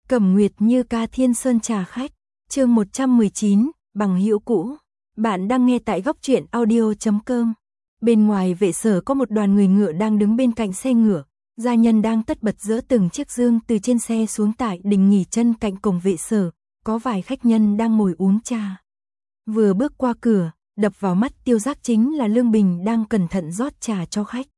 Cẩm Nguyệt Như ca Thiên Sơn trà khách, chương 119, bằng hữu cũ. Bạn đang nghe tại góc truyện audio.com. Bên ngoài vệ sở có một đoàn người ngựa đang đứng bên cạnh xe ngựa, gia nhân đang tất bật dỡ từng chiếc dương từ trên xe xuống tại đình nghỉ chân cạnh cổng vệ sở, có vài khách nhân đang ngồi uống trà. Vừa bước qua cửa, đập vào mắt Tiêu Giác chính là Lương Bình đang cẩn thận rót trà cho khách.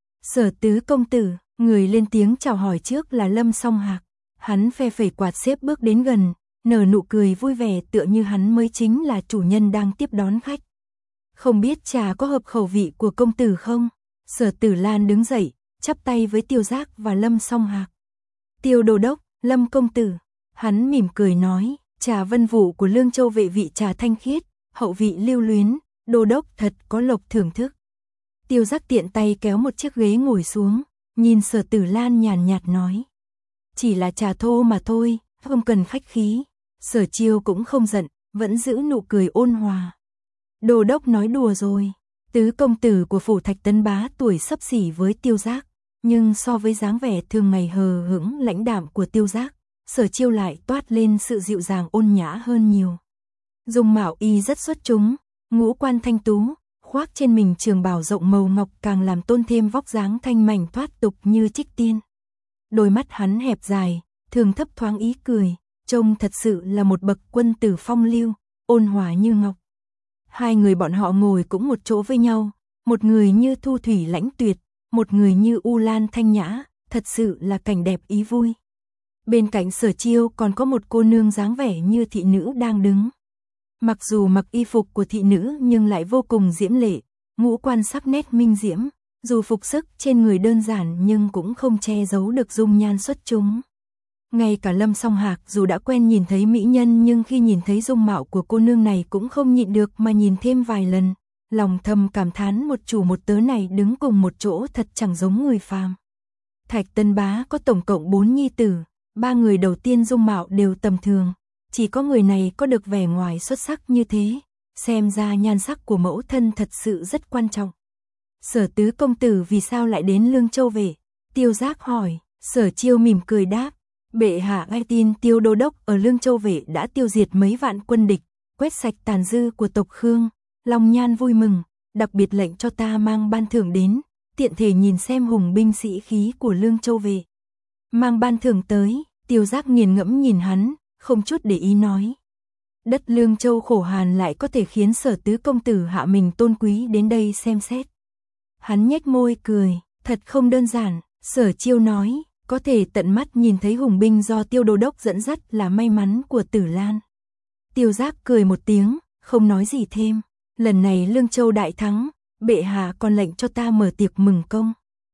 Sở tứ công tử, người lên tiếng chào hỏi trước là Lâm Song Hạc. Hắn phe phẩy quạt xếp bước đến gần, nở nụ cười vui vẻ tựa như hắn mới chính là chủ nhân đang tiếp đón khách. Không biết trà có hợp khẩu vị của công tử không? Sở Tử Lan đứng dậy, chắp tay với Tiêu Giác và Lâm Song Hạc. Tiêu đô đốc, Lâm công tử. Hắn mỉm cười nói, trà Vân Vũ của Lương Châu vệ vị trà thanh khiết, hậu vị lưu luyến, đô đốc thật có lộc thưởng thức. Tiêu Giác tiện tay kéo một chiếc ghế ngồi xuống, nhìn Sở Tử Lan nhàn nhạt nói. Chỉ là trà thô mà thôi, không cần khách khí. Sở Chiêu cũng không giận, vẫn giữ nụ cười ôn hòa. Đô đốc nói đùa rồi. Tứ công tử của phủ Thạch Tấn Bá tuổi xấp xỉ với Tiêu Giác, nhưng so với dáng vẻ thường ngày hờ hững lãnh đạm của Tiêu Giác, Sở Chiêu lại toát lên sự dịu dàng ôn nhã hơn nhiều. Dung mạo y rất xuất chúng, ngũ quan thanh tú, khoác trên mình trường bào rộng màu ngọc càng làm tôn thêm vóc dáng thanh mảnh thoát tục như trích tiên. Đôi mắt hắn hẹp dài, thường thấp thoáng ý cười, trông thật sự là một bậc quân tử phong lưu, ôn hòa như ngọc. Hai người bọn họ ngồi cũng một chỗ với nhau, một người như thu thủy lãnh tuyệt, một người như u lan thanh nhã, thật sự là cảnh đẹp ý vui. Bên cạnh Sở Chiêu còn có một cô nương dáng vẻ như thị nữ đang đứng. Mặc dù mặc y phục của thị nữ nhưng lại vô cùng diễm lệ, ngũ quan sắc nét minh diễm. Dù phục sức trên người đơn giản nhưng cũng không che giấu được dung nhan xuất chúng. Ngay cả Lâm Song Hạc dù đã quen nhìn thấy mỹ nhân nhưng khi nhìn thấy dung mạo của cô nương này cũng không nhịn được mà nhìn thêm vài lần. Lòng thầm cảm thán một chủ một tớ này đứng cùng một chỗ thật chẳng giống người phàm. Thạch Tấn Bá có tổng cộng 4 nhi tử, 3 người đầu tiên dung mạo đều tầm thường. Chỉ có người này có được vẻ ngoài xuất sắc như thế. Xem ra nhan sắc của mẫu thân thật sự rất quan trọng. Sở tứ công tử vì sao lại đến Lương Châu về? Tiêu Giác hỏi. Sở Chiêu mỉm cười đáp. Bệ hạ nghe tin Tiêu đô đốc ở Lương Châu về đã tiêu diệt mấy vạn quân địch, quét sạch tàn dư của tộc Khương. Long nhan vui mừng, đặc biệt lệnh cho ta mang ban thưởng đến, tiện thể nhìn xem hùng binh sĩ khí của Lương Châu về. Mang ban thưởng tới, Tiêu Giác nghiền ngẫm nhìn hắn, không chút để ý nói. Đất Lương Châu khổ hàn lại có thể khiến Sở tứ công tử hạ mình tôn quý đến đây xem xét. Hắn nhếch môi cười, thật không đơn giản. Sở Chiêu nói, có thể tận mắt nhìn thấy hùng binh do Tiêu đô đốc dẫn dắt là may mắn của Tử Lan. Tiêu Giác cười một tiếng, không nói gì thêm. Lần này Lương Châu đại thắng, bệ hạ còn lệnh cho ta mở tiệc mừng công.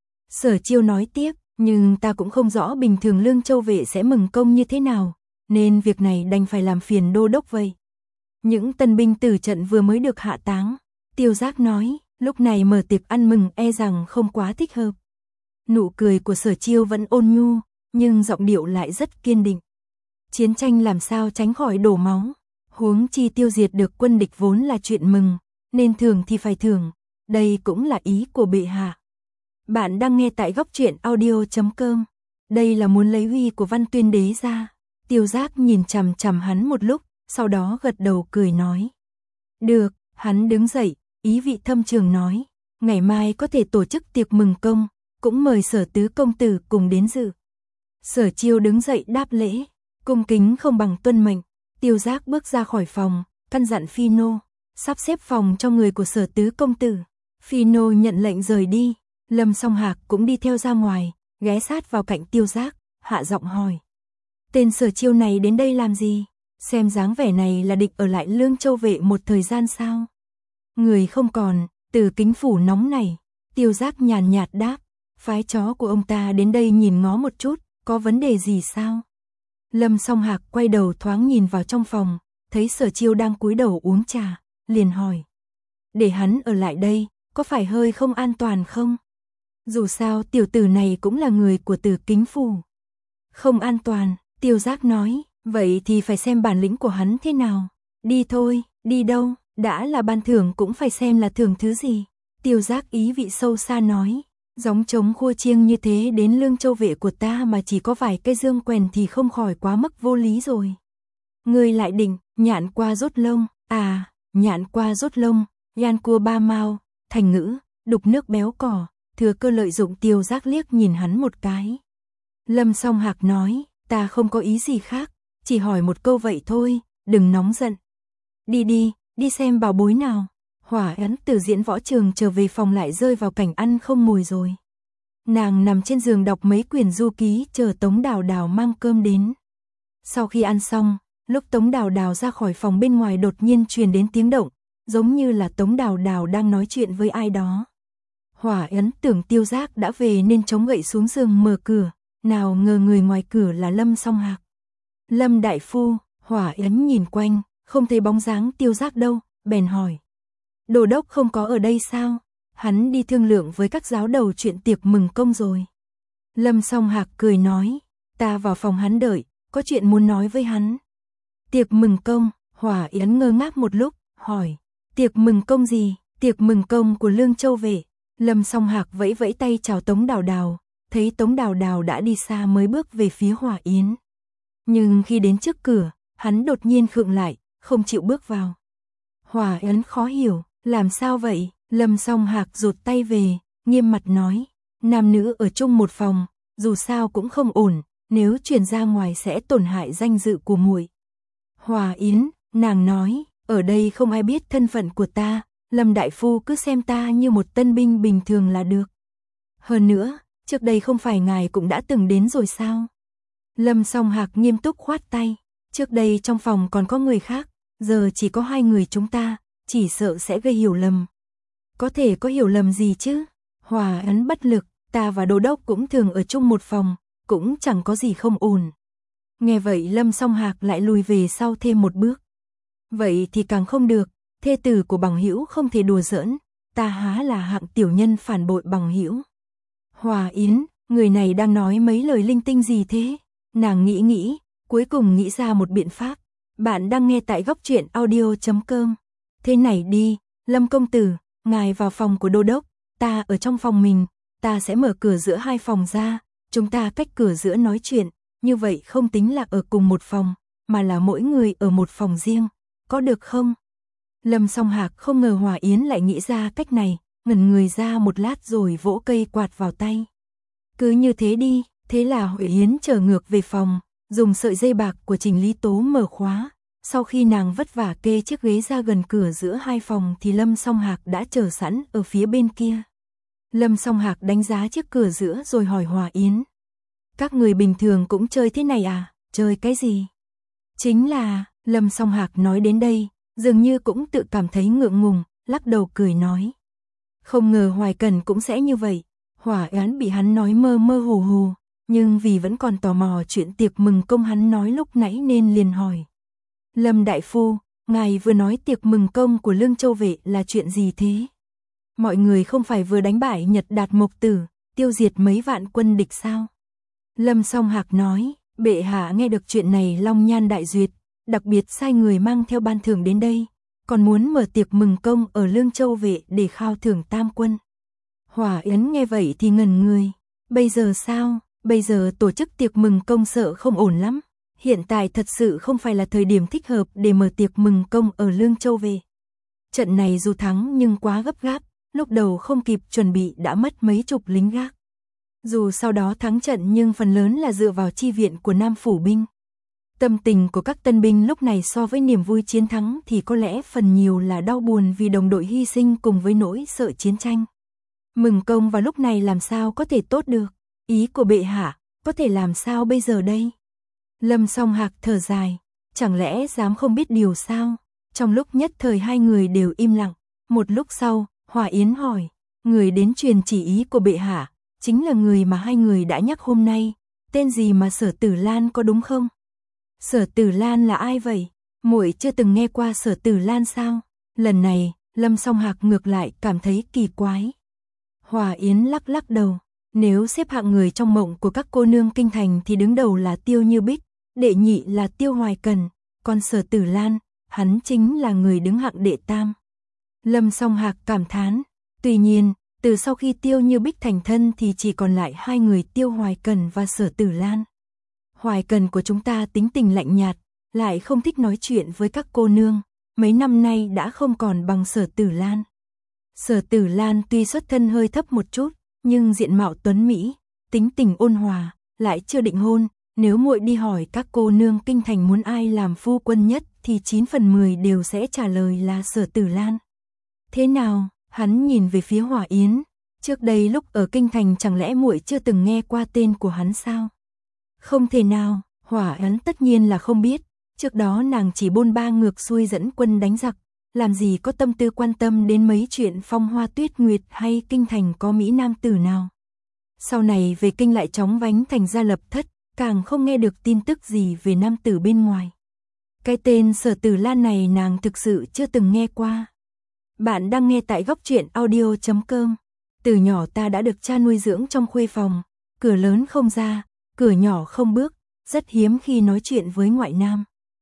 Sở Chiêu nói tiếp, nhưng ta cũng không rõ bình thường Lương Châu vệ sẽ mừng công như thế nào, nên việc này đành phải làm phiền đô đốc vậy. Những tân binh tử trận vừa mới được hạ táng, Tiêu Giác nói. Lúc này mở tiệc ăn mừng e rằng không quá thích hợp. Nụ cười của Sở Chiêu vẫn ôn nhu, nhưng giọng điệu lại rất kiên định. Chiến tranh làm sao tránh khỏi đổ máu, huống chi tiêu diệt được quân địch vốn là chuyện mừng, nên thưởng thì phải thưởng, đây cũng là ý của bệ hạ. Bạn đang nghe tại góc truyện audio.com. Đây là muốn lấy uy của Văn Tuyên đế ra. Tiêu Giác nhìn chằm chằm hắn một lúc, sau đó gật đầu cười nói. Được, hắn đứng dậy. Ý vị thâm trường nói, ngày mai có thể tổ chức tiệc mừng công, cũng mời Sở tứ công tử cùng đến dự. Sở Chiêu đứng dậy đáp lễ, cung kính không bằng tuân mệnh. Tiêu Giác bước ra khỏi phòng, căn dặn Phi Nô, sắp xếp phòng cho người của Sở tứ công tử. Phi Nô nhận lệnh rời đi, Lâm Song Hạc cũng đi theo ra ngoài, ghé sát vào cạnh Tiêu Giác, hạ giọng hỏi. Tên Sở Chiêu này đến đây làm gì? Xem dáng vẻ này là định ở lại Lương Châu vệ một thời gian sao? Người không còn, Từ Kính phủ nóng này. Tiêu Giác nhàn nhạt đáp, phái chó của ông ta đến đây nhìn ngó một chút, có vấn đề gì sao? Lâm Song Hạc quay đầu thoáng nhìn vào trong phòng, thấy Sở Chiêu đang cúi đầu uống trà, liền hỏi. Để hắn ở lại đây, có phải hơi không an toàn không? Dù sao tiểu tử này cũng là người của Từ Kính phủ. Không an toàn, Tiêu Giác nói, vậy thì phải xem bản lĩnh của hắn thế nào. Đi thôi, đi đâu? Đã là ban thưởng cũng phải xem là thưởng thứ gì. Tiêu Giác ý vị sâu xa nói. Giống trống khua chiêng như thế đến Lương Châu Vệ của ta mà chỉ có vài cây dương quèn thì không khỏi quá mức vô lý rồi. Ngươi lại định, nhạn qua rút lông, nhạn qua rút lông, gan cua ba mau, thành ngữ, đục nước béo cỏ, thừa cơ lợi dụng. Tiêu Giác liếc nhìn hắn một cái. Lâm Song Hạc nói, ta không có ý gì khác, chỉ hỏi một câu vậy thôi, đừng nóng giận. Đi xem bảo bối nào. Hỏa Ấn từ diễn võ trường trở về phòng lại rơi vào cảnh ăn không ngồi rồi. Nàng nằm trên giường đọc mấy quyển du ký chờ Tống Đào Đào mang cơm đến. Sau khi ăn xong, lúc Tống Đào Đào ra khỏi phòng bên ngoài đột nhiên truyền đến tiếng động, giống như là Tống Đào Đào đang nói chuyện với ai đó. Hỏa Ấn tưởng Tiêu Giác đã về nên chống gậy xuống giường mở cửa, nào ngờ người ngoài cửa là Lâm Song Hạc. Lâm đại phu, Hỏa Ấn nhìn quanh, không thấy bóng dáng Tiêu Giác đâu, bèn hỏi. Đô đốc không có ở đây sao? Hắn đi thương lượng với các giáo đầu chuyện tiệc mừng công rồi. Lâm Song Hạc cười nói, ta vào phòng hắn đợi, có chuyện muốn nói với hắn. Tiệc mừng công, Hỏa Yến ngơ ngác một lúc, hỏi, tiệc mừng công gì? Tiệc mừng công của Lương Châu Vệ. Lâm Song Hạc vẫy vẫy tay chào Tống Đào Đào, thấy Tống Đào Đào đã đi xa mới bước về phía Hỏa Yến. Nhưng khi đến trước cửa, hắn đột nhiên khựng lại, không chịu bước vào. Hỏa Yến khó hiểu, làm sao vậy? Lâm Song Hạc rụt tay về, nghiêm mặt nói, nam nữ ở chung một phòng, dù sao cũng không ổn, nếu truyền ra ngoài sẽ tổn hại danh dự của muội. Hỏa Yến, nàng nói, ở đây không ai biết thân phận của ta, Lâm đại phu cứ xem ta như một tân binh bình thường là được. Hơn nữa, trước đây không phải ngài cũng đã từng đến rồi sao? Lâm Song Hạc nghiêm túc khoát tay, trước đây trong phòng còn có người khác, giờ chỉ có hai người chúng ta, chỉ sợ sẽ gây hiểu lầm. Có thể có hiểu lầm gì chứ? Hỏa Ấn bất lực, ta và Đô đốc cũng thường ở chung một phòng, cũng chẳng có gì không ổn. Nghe vậy Lâm Song Hạc lại lùi về sau thêm một bước. Vậy thì càng không được, thê tử của bằng hữu không thể đùa giỡn, ta há là hạng tiểu nhân phản bội bằng hữu. Hỏa Yến, người này đang nói mấy lời linh tinh gì thế? Nàng nghĩ, cuối cùng nghĩ ra một biện pháp. Bạn đang nghe tại góc truyện audio.com. Thế này đi, Lâm công tử, ngài vào phòng của Đô đốc, ta ở trong phòng mình, ta sẽ mở cửa giữa hai phòng ra, chúng ta cách cửa giữa nói chuyện, như vậy không tính là ở cùng một phòng, mà là mỗi người ở một phòng riêng, có được không? Lâm Song Hạc không ngờ Hỏa Yến lại nghĩ ra cách này, ngẩn người ra một lát rồi vỗ cây quạt vào tay. Cứ như thế đi, thế là Hỏa Yến trở ngược về phòng, dùng sợi dây bạc của Trình Lý Tố mở khóa. Sau khi nàng vất vả kê chiếc ghế ra gần cửa giữa hai phòng thì Lâm Song Hạc đã chờ sẵn ở phía bên kia. Lâm Song Hạc đánh giá chiếc cửa giữa rồi hỏi Hỏa Yến. Các người bình thường cũng chơi thế này à? Chơi cái gì? Chính là, Lâm Song Hạc nói đến đây, dường như cũng tự cảm thấy ngượng ngùng, lắc đầu cười nói. Không ngờ Hoài Cần cũng sẽ như vậy. Hỏa Yến bị hắn nói mơ mơ hồ hồ, nhưng vì vẫn còn tò mò chuyện tiệc mừng công hắn nói lúc nãy nên liền hỏi. Lâm đại phu, ngài vừa nói tiệc mừng công của Lương Châu Vệ là chuyện gì thế? Mọi người không phải vừa đánh bại Nhật Đạt Mộc Tử, tiêu diệt mấy vạn quân địch sao? Lâm Song Hạc nói, bệ hạ nghe được chuyện này long nhan đại duyệt, đặc biệt sai người mang theo ban thưởng đến đây, còn muốn mở tiệc mừng công ở Lương Châu Vệ để khao thưởng tam quân. Hỏa Yến nghe vậy thì ngẩn người, bây giờ sao? Bây giờ tổ chức tiệc mừng công sợ không ổn lắm. Hiện tại thật sự không phải là thời điểm thích hợp để mở tiệc mừng công ở Lương Châu Vệ. Trận này dù thắng nhưng quá gấp gáp, lúc đầu không kịp chuẩn bị đã mất mấy chục lính gác. Dù sau đó thắng trận nhưng phần lớn là dựa vào chi viện của Nam Phủ binh. Tâm tình của các tân binh lúc này so với niềm vui chiến thắng thì có lẽ phần nhiều là đau buồn vì đồng đội hy sinh cùng với nỗi sợ chiến tranh. Mừng công vào lúc này làm sao có thể tốt được? Ý của bệ hạ, có thể làm sao bây giờ đây? Lâm Song Hạc thở dài, chẳng lẽ dám không biết điều sao? Trong lúc nhất thời hai người đều im lặng, một lúc sau, Hỏa Yến hỏi, người đến truyền chỉ ý của bệ hạ, chính là người mà hai người đã nhắc hôm nay, tên gì mà Sở Tử Lan có đúng không? Sở Tử Lan là ai vậy? Muội chưa từng nghe qua Sở Tử Lan sao? Lần này, Lâm Song Hạc ngược lại cảm thấy kỳ quái. Hỏa Yến lắc lắc đầu, nếu xếp hạng người trong mộng của các cô nương kinh thành thì đứng đầu là Tiêu Như Bích, đệ nhị là Tiêu Hoài Cần, còn Sở Tử Lan, hắn chính là người đứng hạng đệ tam. Lâm Song Hạc cảm thán, tuy nhiên, Từ sau khi Tiêu Như Bích thành thân thì chỉ còn lại hai người Tiêu Hoài Cần và Sở Tử Lan. Hoài Cần của chúng ta tính tình lạnh nhạt, lại không thích nói chuyện với các cô nương, mấy năm nay đã không còn bằng Sở Tử Lan. Sở Tử Lan tuy xuất thân hơi thấp một chút, nhưng diện mạo tuấn mỹ, tính tình ôn hòa, lại chưa định hôn, nếu muội đi hỏi các cô nương kinh thành muốn ai làm phu quân nhất thì 9 phần 10 đều sẽ trả lời là Sở Tử Lan. Thế nào? Hắn nhìn về phía Hỏa Yến, trước đây lúc ở kinh thành chẳng lẽ muội chưa từng nghe qua tên của hắn sao? Không thể nào, Hỏa Yến tất nhiên là không biết, trước đó nàng chỉ bôn ba ngược xuôi dẫn quân đánh giặc, làm gì có tâm tư quan tâm đến mấy chuyện phong hoa tuyết nguyệt hay kinh thành có mỹ nam tử nào. Sau này về kinh lại chóng vánh thành gia lập thất, càng không nghe được tin tức gì về nam tử bên ngoài. Cái tên Sở Tử Lan này nàng thực sự chưa từng nghe qua. Bạn đang nghe tại góc truyện audio.com. Từ nhỏ ta đã được cha nuôi dưỡng trong khuê phòng, cửa lớn không ra, cửa nhỏ không bước, rất hiếm khi nói chuyện với ngoại nam.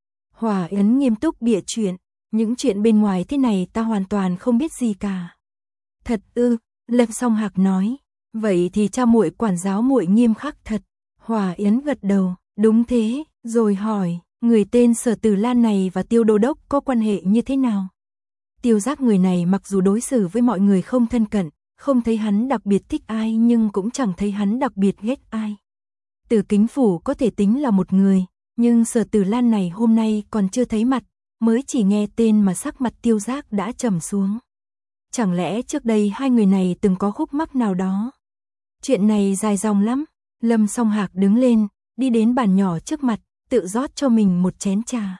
Hỏa Yến nghiêm túc bịa chuyện, những chuyện bên ngoài thế này ta hoàn toàn không biết gì cả. Thật ư? Lâm Song Hạc nói, vậy thì cha muội quản giáo muội nghiêm khắc thật. Hỏa Yến gật đầu, đúng thế, rồi hỏi, người tên Sở Tử Lan này và Tiêu Đô Đốc có quan hệ như thế nào? Tiêu Giác người này mặc dù đối xử với mọi người không thân cận, không thấy hắn đặc biệt thích ai nhưng cũng chẳng thấy hắn đặc biệt ghét ai. Từ Kính Phủ có thể tính là một người, nhưng Sở Tử Lan này hôm nay còn chưa thấy mặt, mới chỉ nghe tên mà sắc mặt Tiêu Giác đã trầm xuống. Chẳng lẽ trước đây hai người này từng có khúc mắc nào đó? Chuyện này dài dòng lắm. Lâm Song Hạc đứng lên, đi đến bàn nhỏ trước mặt, tự rót cho mình một chén trà.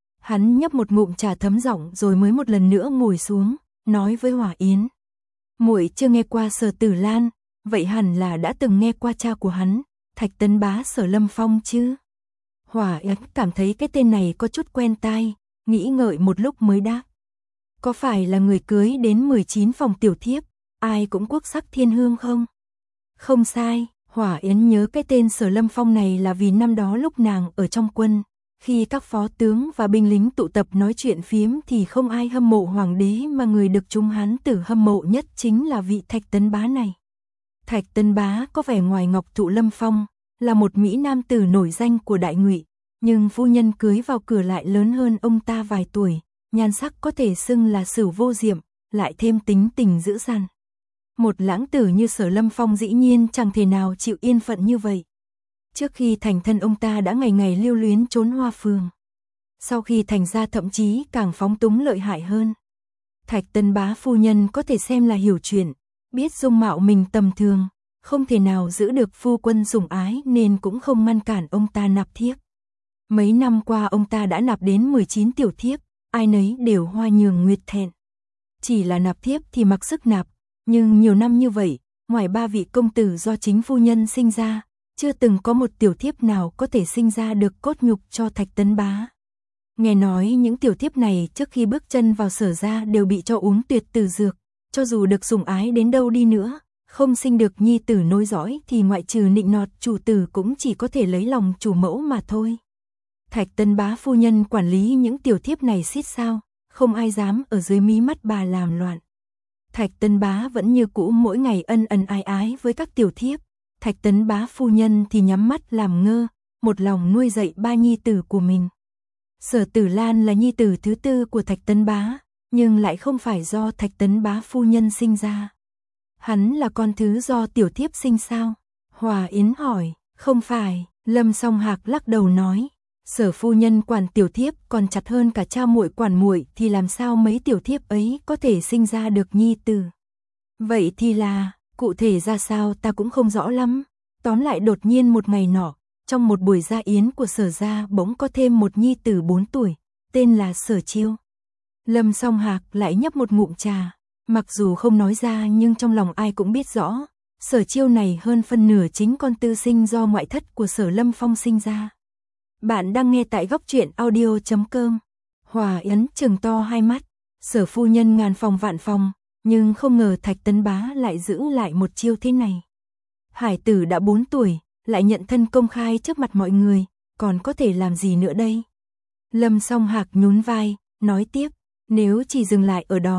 Hắn nhấp một ngụm trà thấm giọng rồi mới một lần nữa ngồi xuống, nói với Hỏa Yến. Muội chưa nghe qua Sở Tử Lan, vậy hẳn là đã từng nghe qua cha của hắn, Thạch Tấn Bá Sở Lâm Phong chứ? Hỏa Yến cảm thấy cái tên này có chút quen tai, nghĩ ngợi một lúc mới đáp. Có phải là người cưới đến 19 phòng tiểu thiếp, ai cũng quốc sắc thiên hương không? Không sai. Hỏa Yến nhớ cái tên Sở Lâm Phong này là vì năm đó lúc nàng ở trong quân, khi các phó tướng và binh lính tụ tập nói chuyện phiếm thì không ai hâm mộ hoàng đế mà người được chúng hán tử hâm mộ nhất chính là vị Thạch Tấn Bá này. Thạch Tấn Bá có vẻ ngoài ngọc thụ lâm phong, là một mỹ nam tử nổi danh của Đại Ngụy, nhưng phu nhân cưới vào cửa lại lớn hơn ông ta vài tuổi, nhan sắc có thể xưng là Sửu vô diệm, lại thêm tính tình dữ dằn. Một lãng tử như Sở Lâm Phong dĩ nhiên chẳng thể nào chịu yên phận như vậy. Trước khi thành thân ông ta đã ngày ngày lưu luyến trốn hoa phường. Sau khi thành ra thậm chí càng phóng túng lợi hại hơn. Thạch Tấn Bá phu nhân có thể xem là hiểu chuyện, biết dung mạo mình tầm thường, không thể nào giữ được phu quân sủng ái nên cũng không ngăn cản ông ta nạp thiếp. Mấy năm qua ông ta đã nạp đến 19 tiểu thiếp, ai nấy đều hoa nhường nguyệt thẹn. Chỉ là nạp thiếp thì mặc sức nạp. Nhưng nhiều năm như vậy, ngoài 3 vị công tử do chính phu nhân sinh ra, chưa từng có một tiểu thiếp nào có thể sinh ra được cốt nhục cho Thạch Tấn Bá. Nghe nói những tiểu thiếp này trước khi bước chân vào Sở gia đều bị cho uống tuyệt tử dược, cho dù được sủng ái đến đâu đi nữa, không sinh được nhi tử nối dõi thì ngoại trừ nịnh nọt chủ tử cũng chỉ có thể lấy lòng chủ mẫu mà thôi. Thạch Tấn Bá phu nhân quản lý những tiểu thiếp này xiết sao, không ai dám ở dưới mí mắt bà làm loạn. Thạch Tấn Bá vẫn như cũ mỗi ngày ân ân ái ái với các tiểu thiếp, Thạch Tấn Bá phu nhân thì nhắm mắt làm ngơ, một lòng nuôi dạy 3 nhi tử của mình. Sở Tử Lan là nhi tử thứ 4 của Thạch Tấn Bá, nhưng lại không phải do Thạch Tấn Bá phu nhân sinh ra. Hắn là con thứ do tiểu thiếp sinh sao? Hỏa Yến hỏi, không phải, Lâm Song Hạc lắc đầu nói. Sở phu nhân quản tiểu thiếp còn chặt hơn cả cha muội quản muội thì làm sao mấy tiểu thiếp ấy có thể sinh ra được nhi tử. Vậy thì là, cụ thể ra sao ta cũng không rõ lắm. Tóm lại đột nhiên một ngày nọ, trong một buổi gia yến của Sở gia bỗng có thêm một nhi tử 4 tuổi, tên là Sở Chiêu. Lâm Song Hạc lại nhấp một ngụm trà, mặc dù không nói ra nhưng trong lòng ai cũng biết rõ, Sở Chiêu này hơn phân nửa chính con tư sinh do ngoại thất của Sở Lâm Phong sinh ra. Bạn đang nghe tại góc truyện audio.com. Hỏa Yến trừng to hai mắt, Sở phu nhân ngàn phòng vạn phòng, nhưng không ngờ Thạch Tấn Bá lại giữ lại một chiêu thế này. Hải tử đã 4 tuổi, lại nhận thân công khai trước mặt mọi người, còn có thể làm gì nữa đây? Lâm Song Hạc nhún vai, nói tiếp, nếu chỉ dừng lại ở đó,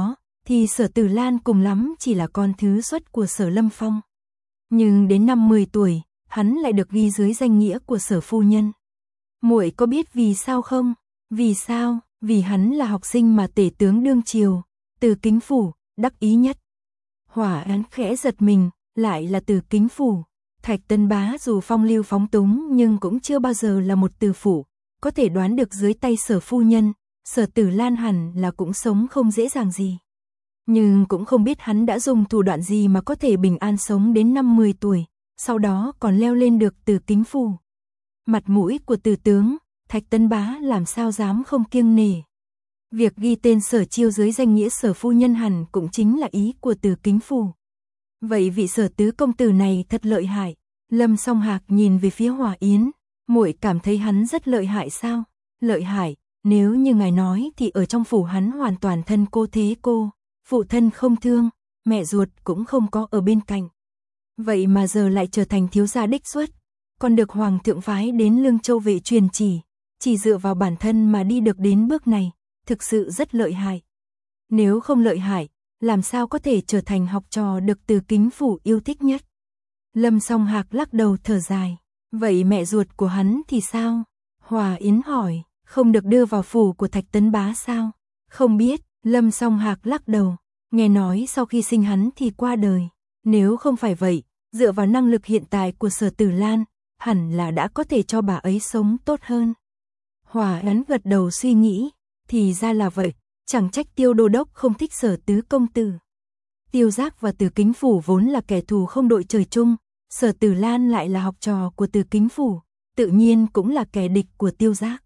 thì Sở Tử Lan cùng lắm chỉ là con thứ xuất của Sở Lâm Phong. Nhưng đến năm 10 tuổi, hắn lại được ghi dưới danh nghĩa của Sở phu nhân. Muội có biết vì sao không? Vì sao? Vì hắn là học sinh mà tể tướng đương triều, Từ Kính phủ đắc ý nhất. Hỏa Án khẽ giật mình, lại là Từ Kính phủ. Thạch Tấn Bá dù phong lưu phóng túng nhưng cũng chưa bao giờ là một từ phủ, có thể đoán được dưới tay Sở phu nhân, Sở Tử Lan hẳn là cũng sống không dễ dàng gì. Nhưng cũng không biết hắn đã dùng thủ đoạn gì mà có thể bình an sống đến năm 10 tuổi, sau đó còn leo lên được Từ Kính phủ. Mặt mũi của Từ tướng, Thạch Tấn Bá làm sao dám không kiêng nể. Việc ghi tên Sở Chiêu dưới danh nghĩa Sở phu nhân hẳn cũng chính là ý của Từ Kính phủ. Vậy vị Sở tứ công tử này thật lợi hại. Lâm Song Hạc nhìn về phía Hòa Yến, muội cảm thấy hắn rất lợi hại sao? Lợi hại, nếu như ngài nói thì ở trong phủ hắn hoàn toàn thân cô thế cô, phụ thân không thương, mẹ ruột cũng không có ở bên cạnh. Vậy mà giờ lại trở thành thiếu gia đích xuất, còn được hoàng thượng phái đến Lương Châu vệ truyền chỉ dựa vào bản thân mà đi được đến bước này, thực sự rất lợi hại. Nếu không lợi hại, làm sao có thể trở thành học trò được Từ Kính phủ yêu thích nhất? Lâm Song Hạc lắc đầu thở dài. Vậy mẹ ruột của hắn thì sao? Hòa Yến hỏi, không được đưa vào phủ của Thạch Tấn Bá sao? Không biết, Lâm Song Hạc lắc đầu. Nghe nói sau khi sinh hắn thì qua đời. Nếu không phải vậy, dựa vào năng lực hiện tại của Sở Tử Lan, hẳn là đã có thể cho bà ấy sống tốt hơn. Hòa Yến gật đầu suy nghĩ. Thì ra là vậy, chẳng trách Tiêu đô đốc không thích Sở tứ công tử. Tiêu Giác và Từ Kính phủ vốn là kẻ thù không đội trời chung, Sở Tử Lan lại là học trò của Từ Kính phủ, tự nhiên cũng là kẻ địch của Tiêu Giác.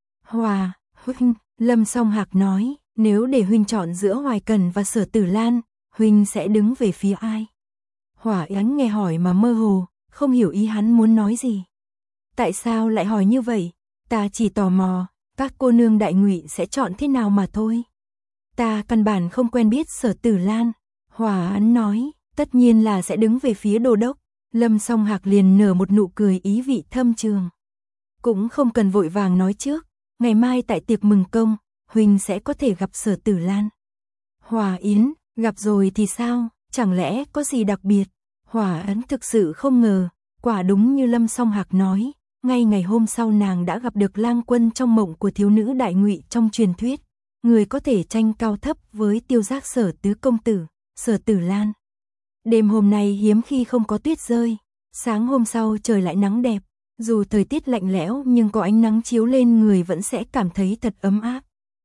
Huynh, Lâm Song Hạc nói, nếu để huynh chọn giữa Hoài Cẩn và Sở Tử Lan, huynh sẽ đứng về phía ai? Hỏa Yến nghe hỏi mà mơ hồ, không hiểu ý hắn muốn nói gì. Tại sao lại hỏi như vậy? Ta chỉ tò mò, các cô nương đại ngụy sẽ chọn thế nào mà thôi. Ta căn bản không quen biết Sở Tử Lan. Hỏa Yến nói, tất nhiên là sẽ đứng về phía đô đốc. Lâm Song Hạc liền nở một nụ cười ý vị thâm trường. Cũng không cần vội vàng nói trước, ngày mai tại tiệc mừng công, huynh sẽ có thể gặp Sở Tử Lan. Hòa Yến, gặp rồi thì sao, chẳng lẽ có gì đặc biệt? Hòa Yến thực sự không ngờ, quả đúng như Lâm Song Hạc nói, ngay ngày hôm sau nàng đã gặp được lang quân trong mộng của thiếu nữ đại ngụy trong truyền thuyết, người có thể tranh cao thấp với Tiêu Giác Sở tứ công tử, Sở Tử Lan. Đêm hôm nay hiếm khi không có tuyết rơi, sáng hôm sau trời lại nắng đẹp, dù thời tiết lạnh lẽo nhưng có ánh nắng chiếu lên người vẫn sẽ cảm thấy thật ấm áp.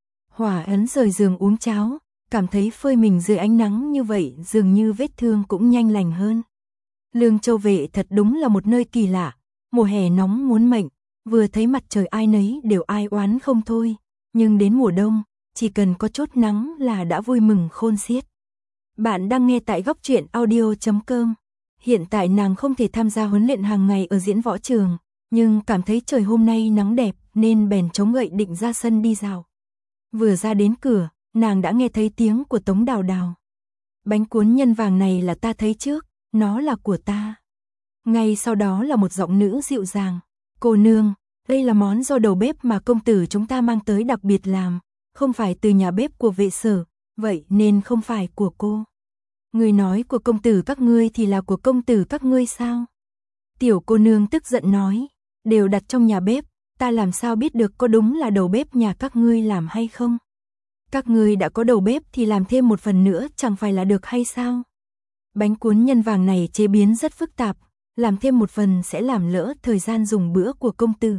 Hòa Yến rời giường uống cháo, cảm thấy phơi mình dưới ánh nắng như vậy dường như vết thương cũng nhanh lành hơn. Lương Châu vệ thật đúng là một nơi kỳ lạ, mùa hè nóng muốn mệnh, vừa thấy mặt trời ai nấy đều ai oán không thôi, nhưng đến mùa đông, chỉ cần có chút nắng là đã vui mừng khôn xiết. Bạn đang nghe tại góc truyện audio.com. Hiện tại nàng không thể tham gia huấn luyện hàng ngày ở diễn võ trường, nhưng cảm thấy trời hôm nay nắng đẹp nên bèn chống gậy định ra sân đi dạo. Vừa ra đến cửa, nàng đã nghe thấy tiếng của Tống Đào Đào. Bánh cuốn nhân vàng này là ta thấy trước, nó là của ta. Ngay sau đó là một giọng nữ dịu dàng. Cô nương, đây là món do đầu bếp mà công tử chúng ta mang tới đặc biệt làm, không phải từ nhà bếp của vệ Sở, vậy nên không phải của cô. Người nói của công tử các ngươi thì là của công tử các ngươi sao? Tiểu cô nương tức giận nói, đều đặt trong nhà bếp, ta làm sao biết được có đúng là đầu bếp nhà các ngươi làm hay không? Các ngươi đã có đầu bếp thì làm thêm một phần nữa chẳng phải là được hay sao? Bánh cuốn nhân vàng này chế biến rất phức tạp, làm thêm một phần sẽ làm lỡ thời gian dùng bữa của công tử.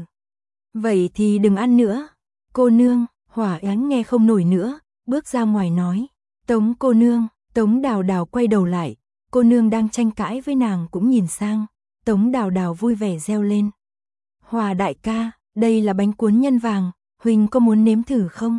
Vậy thì đừng ăn nữa. Cô nương, Hỏa Yến nghe không nổi nữa, bước ra ngoài nói, Tống cô nương. Tống Đào Đào quay đầu lại, cô nương đang tranh cãi với nàng cũng nhìn sang, Tống Đào Đào vui vẻ reo lên. Hòa đại ca, đây là bánh cuốn nhân vàng, huynh có muốn nếm thử không?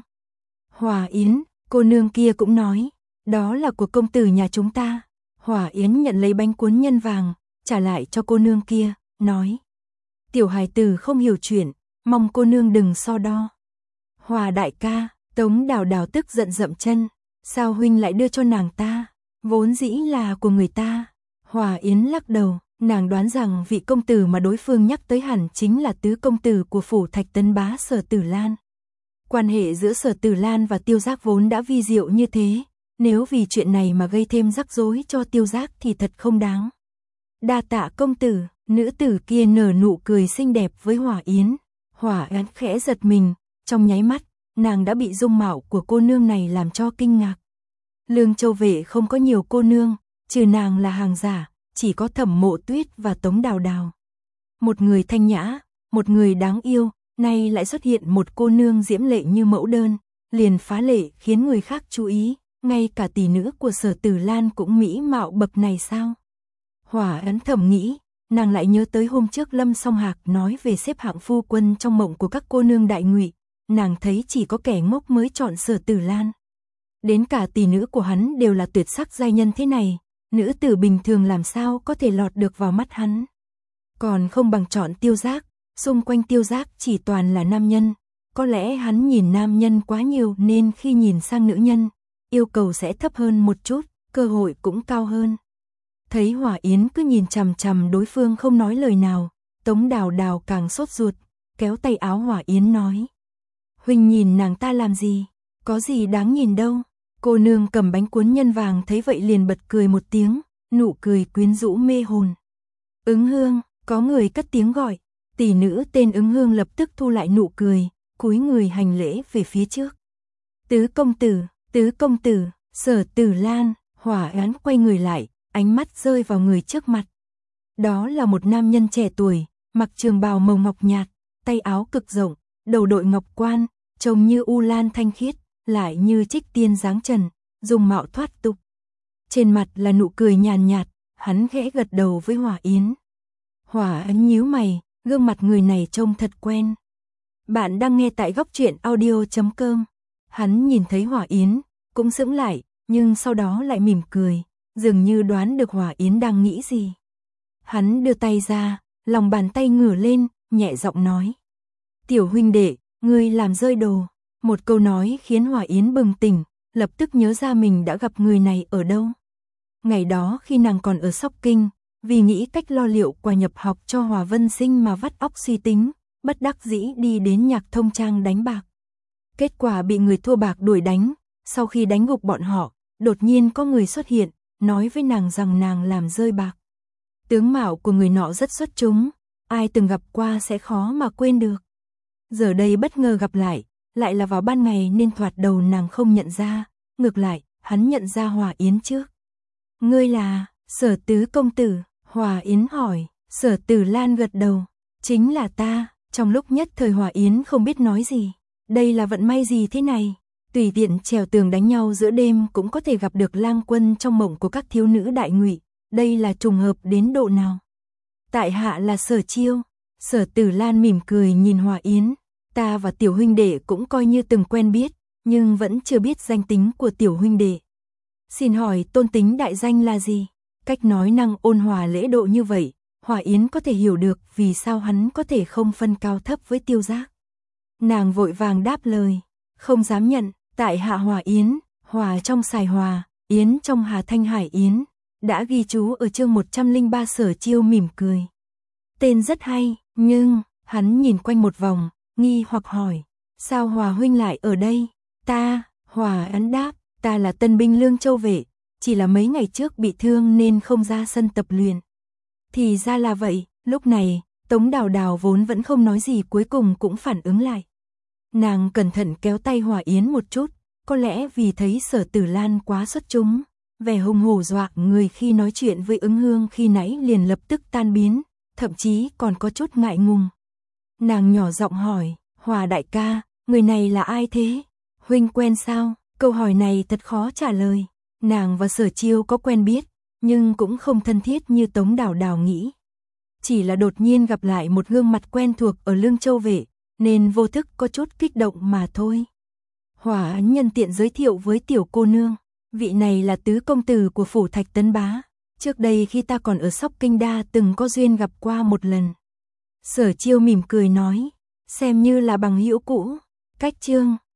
Hòa Yến, cô nương kia cũng nói, đó là của công tử nhà chúng ta. Hòa Yến nhận lấy bánh cuốn nhân vàng, trả lại cho cô nương kia, nói. Tiểu hài tử không hiểu chuyện, mong cô nương đừng so đo. Hòa đại ca, Tống Đào Đào tức giận dậm chân. Sao huynh lại đưa cho nàng ta? Vốn dĩ là của người ta. Hòa Yến lắc đầu, nàng đoán rằng vị công tử mà đối phương nhắc tới hẳn chính là tứ công tử của phủ Thạch Tấn Bá Sở Tử Lan. Quan hệ giữa Sở Tử Lan và Tiêu Giác vốn đã vi diệu như thế, nếu vì chuyện này mà gây thêm rắc rối cho Tiêu Giác thì thật không đáng. Đa tạ công tử, nữ tử kia nở nụ cười xinh đẹp với Hỏa Yến. Hỏa Yến khẽ giật mình, trong nháy mắt, nàng đã bị dung mạo của cô nương này làm cho kinh ngạc. Lương Châu Vệ không có nhiều cô nương, trừ nàng là hàng giả, chỉ có Thẩm Mộ Tuyết và Tống Đào Đào. Một người thanh nhã, một người đáng yêu, nay lại xuất hiện một cô nương diễm lệ như mẫu đơn, liền phá lệ khiến người khác chú ý, ngay cả tỷ nữ của Sở Tử Lan cũng mỹ mạo bậc này sao? Hỏa Ấn thầm nghĩ, nàng lại nhớ tới hôm trước Lâm Song Hạc nói về xếp hạng phu quân trong mộng của các cô nương đại ngụy, nàng thấy chỉ có kẻ ngốc mới chọn Sở Tử Lan. Đến cả tỷ nữ của hắn đều là tuyệt sắc giai nhân thế này, nữ tử bình thường làm sao có thể lọt được vào mắt hắn. Còn không bằng chọn Tiêu Giác, xung quanh Tiêu Giác chỉ toàn là nam nhân, có lẽ hắn nhìn nam nhân quá nhiều nên khi nhìn sang nữ nhân, yêu cầu sẽ thấp hơn một chút, cơ hội cũng cao hơn. Thấy Hỏa Yến cứ nhìn chằm chằm đối phương không nói lời nào, Tống Đào Đào càng sốt ruột, kéo tay áo Hỏa Yến nói: "Huynh nhìn nàng ta làm gì, có gì đáng nhìn đâu." Cô nương cầm bánh cuốn nhân vàng thấy vậy liền bật cười một tiếng, nụ cười quyến rũ mê hồn. "Ứng Hương." Có người cất tiếng gọi, tỷ nữ tên Ứng Hương lập tức thu lại nụ cười, cúi người hành lễ về phía trước. Tứ công tử, Sở Tử Lan." Hỏa Yến quay người lại, ánh mắt rơi vào người trước mặt. Đó là một nam nhân trẻ tuổi, mặc trường bào màu ngọc nhạt, tay áo cực rộng, đầu đội ngọc quan, trông như u lan thanh khiết, lại như trích tiên dáng trần, dung mạo thoát tục. Trên mặt là nụ cười nhàn nhạt, hắn khẽ gật đầu với Hỏa Yến. Hỏa Yến nhíu mày, gương mặt người này trông thật quen. Bạn đang nghe tại góc truyện audio.com. Hắn nhìn thấy Hỏa Yến, cũng sững lại, nhưng sau đó lại mỉm cười, dường như đoán được Hỏa Yến đang nghĩ gì. Hắn đưa tay ra, lòng bàn tay ngửa lên, nhẹ giọng nói: "Tiểu huynh đệ, ngươi làm rơi đồ." Một câu nói khiến Hỏa Yến bừng tỉnh, lập tức nhớ ra mình đã gặp người này ở đâu. Ngày đó khi nàng còn ở Sóc Kinh, vì nghĩ cách lo liệu quà nhập học cho Hòa Vân Sinh mà vắt óc suy tính, bất đắc dĩ đi đến Nhạc Thông Trang đánh bạc. Kết quả bị người thua bạc đuổi đánh, sau khi đánh gục bọn họ, đột nhiên có người xuất hiện, nói với nàng rằng nàng làm rơi bạc. Tướng mạo của người nọ rất xuất chúng, ai từng gặp qua sẽ khó mà quên được. Giờ đây bất ngờ gặp lại là vào ban ngày nên thoạt đầu nàng không nhận ra, ngược lại, hắn nhận ra Hỏa Yến trước. "Ngươi là Sở tứ công tử?" Hỏa Yến hỏi. Sở Tử Lan gật đầu, "Chính là ta." Trong lúc nhất thời Hỏa Yến không biết nói gì, đây là vận may gì thế này, tùy tiện trèo tường đánh nhau giữa đêm cũng có thể gặp được lang quân trong mộng của các thiếu nữ đại ngụy, đây là trùng hợp đến độ nào. "Tại hạ là Sở Chiêu." Sở Tử Lan mỉm cười nhìn Hỏa Yến, "Ta và tiểu huynh đệ cũng coi như từng quen biết, nhưng vẫn chưa biết danh tính của tiểu huynh đệ. Xin hỏi tôn tính đại danh là gì?" Cách nói năng ôn hòa lễ độ như vậy, Hỏa Yến có thể hiểu được vì sao hắn có thể không phân cao thấp với Tiêu Giác. Nàng vội vàng đáp lời, "Không dám nhận, tại hạ Hỏa Yến." Hòa trong Sài Hòa, Yến trong Hà Thanh Hải Yến, đã ghi chú ở chương 103. Sở Chiêu mỉm cười. Tên rất hay, nhưng, hắn nhìn quanh một vòng, nghi hoặc hỏi, "Sao Hòa huynh lại ở đây?" "Ta," Hòa Yến đáp, "ta là tân binh Lương Châu Vệ, chỉ là mấy ngày trước bị thương nên không ra sân tập luyện." Thì ra là vậy, lúc này, Tống Đào Đào vốn vẫn không nói gì cuối cùng cũng phản ứng lại. Nàng cẩn thận kéo tay Hỏa Yến một chút, có lẽ vì thấy Sở Tử Lan quá xuất chúng, vẻ hùng hổ dọa người khi nói chuyện với Ứng Hương khi nãy liền lập tức tan biến, thậm chí còn có chút ngại ngùng. Nàng nhỏ giọng hỏi, "Hòa đại ca, người này là ai thế? Huynh quen sao?" Câu hỏi này thật khó trả lời. Nàng và Sở Chiêu có quen biết, nhưng cũng không thân thiết như Tống Đào Đào nghĩ. Chỉ là đột nhiên gặp lại một gương mặt quen thuộc ở Lương Châu Vệ, nên vô thức có chút kích động mà thôi. Hỏa Ấn nhân tiện giới thiệu với tiểu cô nương, "Vị này là tứ công tử của phủ Thạch Tấn Bá. Trước đây khi ta còn ở Sóc Kinh Đa từng có duyên gặp qua một lần." Sở Chiêu mỉm cười nói, "Xem như là bằng hữu cũ." Cách chương